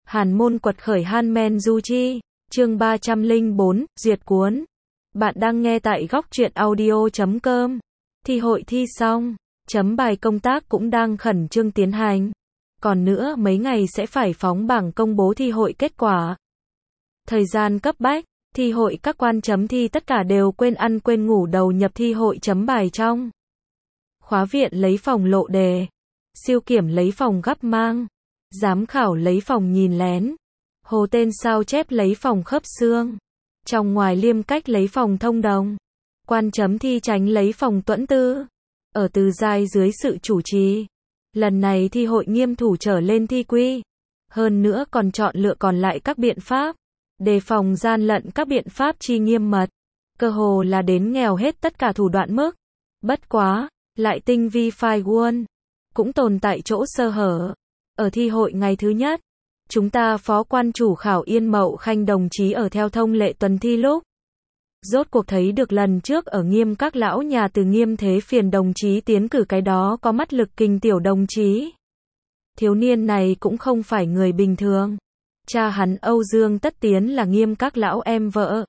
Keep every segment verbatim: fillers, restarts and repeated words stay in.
Hàn môn quật khởi Han-men du chi, chương ba trăm lẻ bốn, duyệt cuốn. Bạn đang nghe tại góc truyện audio chấm com. Thi hội thi xong, chấm bài công tác cũng đang khẩn trương tiến hành. Còn nữa mấy ngày sẽ phải phóng bảng công bố thi hội kết quả. Thời gian cấp bách, thi hội các quan chấm thi tất cả đều quên ăn quên ngủ đầu nhập thi hội chấm bài trong. Khóa viện lấy phòng lộ đề, siêu kiểm lấy phòng gấp mang, giám khảo lấy phòng nhìn lén, hồ tên sao chép lấy phòng khớp xương, trong ngoài liêm cách lấy phòng thông đồng, quan chấm thi tránh lấy phòng tuẫn tư. Ở từ giai dưới sự chủ trì, lần này thi hội nghiêm thủ trở lên thi quy, hơn nữa còn chọn lựa còn lại các biện pháp, đề phòng gian lận các biện pháp chi nghiêm mật, cơ hồ là đến nghèo hết tất cả thủ đoạn mức. Bất quá, lại tinh vi phai guôn, cũng tồn tại chỗ sơ hở. Ở thi hội ngày thứ nhất, chúng ta phó quan chủ khảo Yên Mậu Khanh đồng chí ở theo thông lệ tuần thi lúc. Rốt cuộc thấy được lần trước ở nghiêm các lão nhà từ nghiêm thế phiền đồng chí tiến cử cái đó có mắt lực kinh tiểu đồng chí. Thiếu niên này cũng không phải người bình thường. Cha hắn Âu Dương Tất Tiến là nghiêm các lão em vợ.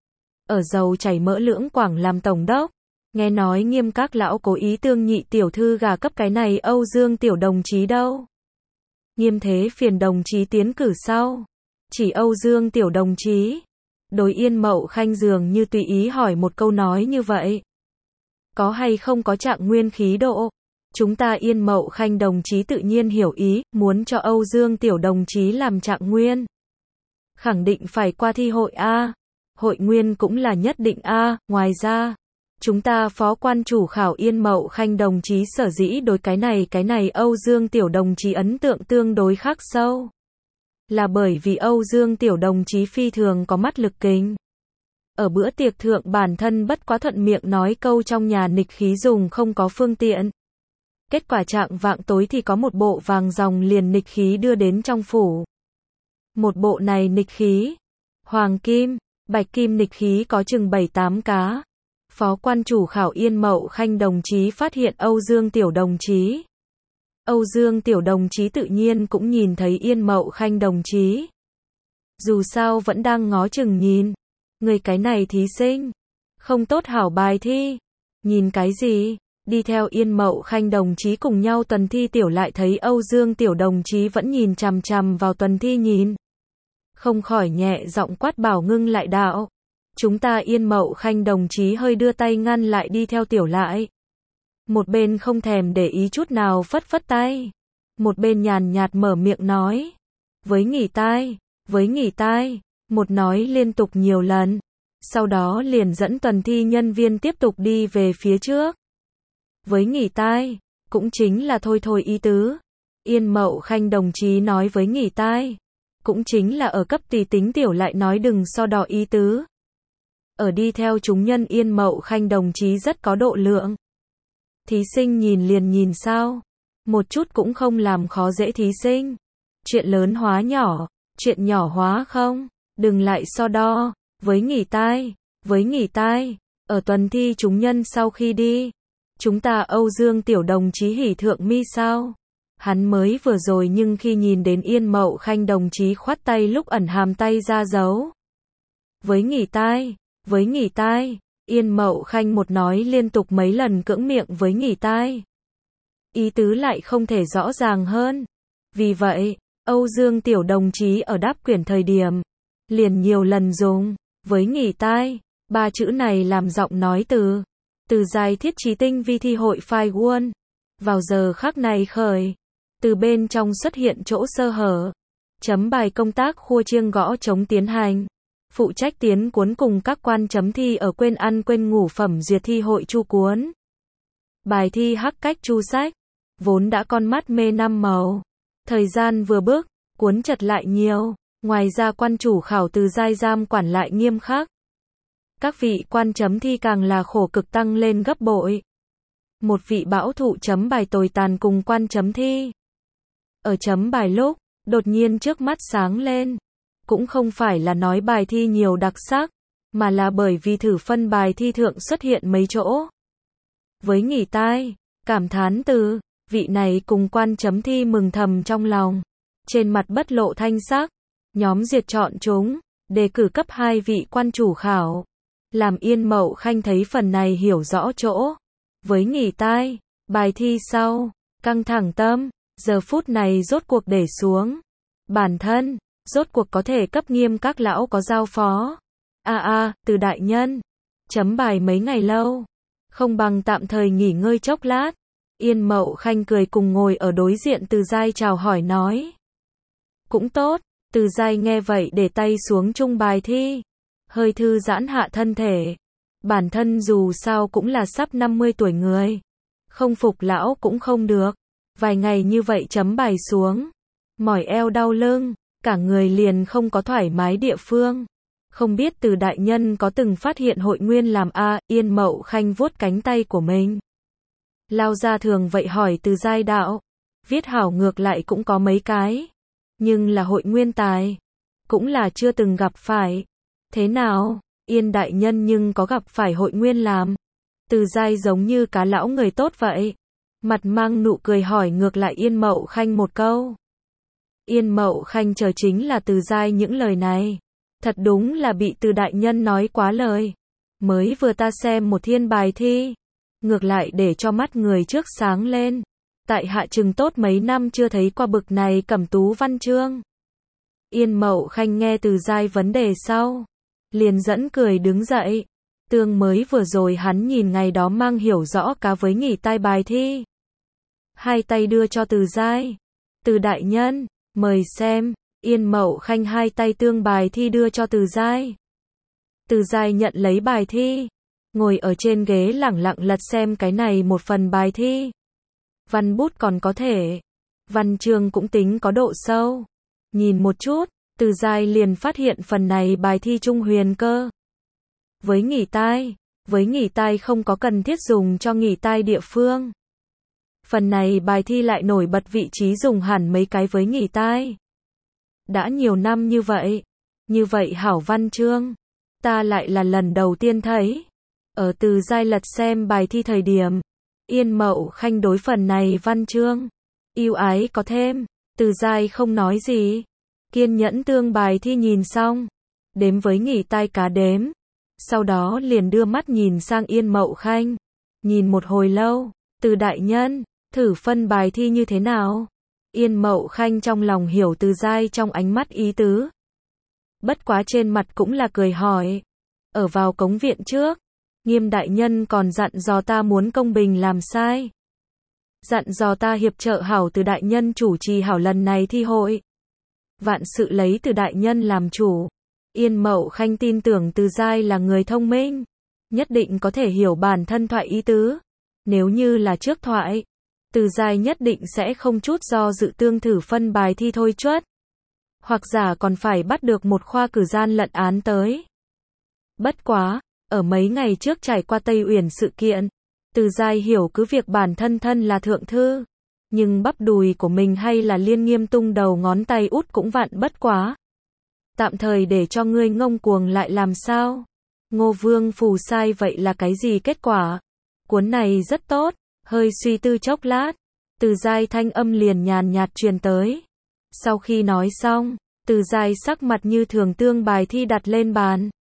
Ở dầu chảy mỡ lưỡng Quảng làm tổng đốc. Nghe nói nghiêm các lão cố ý tương nhị tiểu thư gà cấp cái này Âu Dương tiểu đồng chí đâu. Nghiêm thế phiền đồng chí tiến cử sau. Chỉ Âu Dương tiểu đồng chí. Đối Yên Mậu Khanh dường như tùy ý hỏi một câu nói như vậy. Có hay không có trạng nguyên khí độ? Chúng ta Yên Mậu Khanh đồng chí tự nhiên hiểu ý, muốn cho Âu Dương tiểu đồng chí làm trạng nguyên. Khẳng định phải qua thi hội A. Hội nguyên cũng là nhất định A, ngoài ra. Chúng ta phó quan chủ khảo Yên Mậu Khanh đồng chí sở dĩ đối cái này cái này Âu Dương tiểu đồng chí ấn tượng tương đối khắc sâu. Là bởi vì Âu Dương tiểu đồng chí phi thường có mắt lực kính. Ở bữa tiệc thượng bản thân bất quá thuận miệng nói câu trong nhà nịch khí dùng không có phương tiện. Kết quả trạng vạng tối thì có một bộ vàng ròng liền nịch khí đưa đến trong phủ. Một bộ này nịch khí, hoàng kim, bạch kim nịch khí có chừng bảy tám cá. Phó quan chủ khảo Yên Mậu Khanh đồng chí phát hiện Âu Dương tiểu đồng chí. Âu Dương tiểu đồng chí tự nhiên cũng nhìn thấy Yên Mậu Khanh đồng chí. Dù sao vẫn đang ngó chừng nhìn. Người cái này thí sinh. Không tốt hảo bài thi. Nhìn cái gì? Đi theo Yên Mậu Khanh đồng chí cùng nhau tuần thi tiểu lại thấy Âu Dương tiểu đồng chí vẫn nhìn chằm chằm vào tuần thi nhìn. Không khỏi nhẹ giọng quát bảo ngưng lại đạo. Chúng ta Yên Mậu Khanh đồng chí hơi đưa tay ngăn lại đi theo tiểu lại. Một bên không thèm để ý chút nào phất phất tay. Một bên nhàn nhạt mở miệng nói. Với nghỉ tai, với nghỉ tai, một nói liên tục nhiều lần. Sau đó liền dẫn tuần thi nhân viên tiếp tục đi về phía trước. Với nghỉ tai, cũng chính là thôi thôi ý tứ. Yên Mậu Khanh đồng chí nói với nghỉ tai. Cũng chính là ở cấp tùy tính tiểu lại nói đừng so đo ý tứ. Ở đi theo chúng nhân Yên Mậu Khanh đồng chí rất có độ lượng. Thí sinh nhìn liền nhìn sao. Một chút cũng không làm khó dễ thí sinh. Chuyện lớn hóa nhỏ, chuyện nhỏ hóa không. Đừng lại so đo. Với nghỉ tai, với nghỉ tai. Ở tuần thi chúng nhân sau khi đi. Chúng ta Âu Dương tiểu đồng chí hỉ thượng mi sao. Hắn mới vừa rồi nhưng khi nhìn đến Yên Mậu Khanh đồng chí khoát tay lúc ẩn hàm tay ra dấu. Với nghỉ tai, với nghỉ tai. Yên Mậu Khanh một nói liên tục mấy lần cưỡng miệng với nghỉ tai. Ý tứ lại không thể rõ ràng hơn. Vì vậy, Âu Dương tiểu đồng chí ở đáp quyển thời điểm, liền nhiều lần dùng, với nghỉ tai, ba chữ này làm giọng nói từ, từ dài thiết trí tinh vi thi hội phai guôn. Vào giờ khắc này khởi, từ bên trong xuất hiện chỗ sơ hở. Chấm bài công tác khua chiêng gõ trống tiến hành. Phụ trách tiến cuốn cùng các quan chấm thi ở quên ăn quên ngủ phẩm duyệt thi hội chu cuốn. Bài thi hắc cách chu sách. Vốn đã con mắt mê năm màu. Thời gian vừa bước, cuốn chật lại nhiều. Ngoài ra quan chủ khảo từ giai giam quản lại nghiêm khắc. Các vị quan chấm thi càng là khổ cực tăng lên gấp bội. Một vị bão thụ chấm bài tồi tàn cùng quan chấm thi. Ở chấm bài lúc, đột nhiên trước mắt sáng lên. Cũng không phải là nói bài thi nhiều đặc sắc, mà là bởi vì thử phân bài thi thượng xuất hiện mấy chỗ. Với nghỉ tai, cảm thán từ, vị này cùng quan chấm thi mừng thầm trong lòng. trên mặt bất lộ thanh sắc. Nhóm duyệt chọn chúng, đề cử cấp hai vị quan chủ khảo. Làm Yên Mậu Khanh thấy phần này hiểu rõ chỗ. Với nghỉ tai, bài thi sau, căng thẳng tâm, giờ phút này rốt cuộc để xuống. Bản thân, rốt cuộc có thể cấp nghiêm các lão có giao phó. A à, a, à, Từ đại nhân, chấm bài mấy ngày lâu, không bằng tạm thời nghỉ ngơi chốc lát. Yên Mậu Khanh cười cùng ngồi ở đối diện Từ Giai chào hỏi nói. Cũng tốt, Từ Giai nghe vậy để tay xuống chung bài thi, hơi thư giãn hạ thân thể. Bản thân dù sao cũng là sắp năm mươi tuổi người, không phục lão cũng không được. Vài ngày như vậy chấm bài xuống, mỏi eo đau lưng, cả người liền không có thoải mái địa phương. Không biết Từ đại nhân có từng phát hiện hội nguyên làm a? À, Yên Mậu Khanh vuốt cánh tay của mình. Lao ra thường vậy hỏi Từ Giai đạo. Viết hảo ngược lại cũng có mấy cái, nhưng là hội nguyên tài, cũng là chưa từng gặp phải. Thế nào, Yên đại nhân nhưng có gặp phải hội nguyên làm? Từ Giai giống như cá lão người tốt vậy, mặt mang nụ cười hỏi ngược lại Yên Mậu Khanh một câu. Yên Mậu Khanh chờ chính là Từ Giai những lời này. Thật đúng là bị Từ đại nhân nói quá lời. Mới vừa ta xem một thiên bài thi, ngược lại để cho mắt người trước sáng lên. Tại hạ chừng tốt mấy năm chưa thấy qua bực này cẩm tú văn chương. Yên Mậu Khanh nghe Từ Giai vấn đề sau, liền dẫn cười đứng dậy. Tương mới vừa rồi hắn nhìn ngày đó mang hiểu rõ cá với nghỉ tai bài thi. Hai tay đưa cho Từ Giai. Từ đại nhân, mời xem. Yên Mậu Khanh hai tay tương bài thi đưa cho Từ Giai. Từ Giai nhận lấy bài thi, ngồi ở trên ghế lẳng lặng lật xem cái này một phần bài thi. Văn bút còn có thể, văn chương cũng tính có độ sâu. Nhìn một chút, Từ Giai liền phát hiện phần này bài thi trung huyền cơ. Với nghỉ tai, với nghỉ tai không có cần thiết dùng cho nghỉ tai địa phương. Phần này bài thi lại nổi bật vị trí dùng hẳn mấy cái với nghỉ tai. Đã nhiều năm như vậy, như vậy hảo văn chương, ta lại là lần đầu tiên thấy. Ở Từ Giai lật xem bài thi thời điểm, Yên Mậu Khanh đối phần này văn chương, yêu ái có thêm. Từ Giai không nói gì, kiên nhẫn tương bài thi nhìn xong, đếm với nghỉ tai cá đếm. Sau đó liền đưa mắt nhìn sang Yên Mậu Khanh, nhìn một hồi lâu. Từ đại nhân, thử phân bài thi như thế nào? Yên Mậu Khanh trong lòng hiểu Từ Giai trong ánh mắt ý tứ. Bất quá trên mặt cũng là cười hỏi. Ở vào cống viện trước, Nghiêm đại nhân còn dặn dò ta muốn công bình làm sai. Dặn dò ta hiệp trợ hảo Từ đại nhân chủ trì hảo lần này thi hội. Vạn sự lấy Từ đại nhân làm chủ. Yên Mậu Khanh tin tưởng Từ Giai là người thông minh, nhất định có thể hiểu bản thân thoại ý tứ. Nếu như là trước thoại, Từ Giai nhất định sẽ không chút do dự tương thử phân bài thi thôi chuất. Hoặc giả còn phải bắt được một khoa cử gian lận án tới. Bất quá, ở mấy ngày trước trải qua Tây Uyển sự kiện, Từ Giai hiểu cứ việc bản thân thân là thượng thư, nhưng bắp đùi của mình hay là liên nghiêm tung đầu ngón tay út cũng vặn bất quá. Tạm thời để cho ngươi ngông cuồng lại làm sao? Ngô Vương phù sai vậy là cái gì kết quả? Cuốn này rất tốt. Hơi suy tư chốc lát, Từ Giai thanh âm liền nhàn nhạt truyền tới. Sau khi nói xong, Từ Giai sắc mặt như thường tương bài thi đặt lên bàn.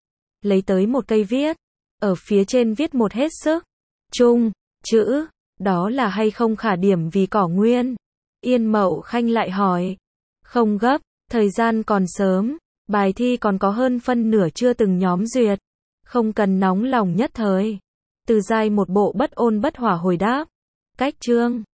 Lấy tới một cây viết, ở phía trên viết một hết sức trung chữ, đó là hay không khả điểm vì cỏ nguyên. Yên Mậu Khanh lại hỏi. Không gấp, thời gian còn sớm, bài thi còn có hơn phân nửa chưa từng nhóm duyệt, không cần nóng lòng nhất thời. Từ Giai một bộ bất ôn bất hỏa hồi đáp. Cách chương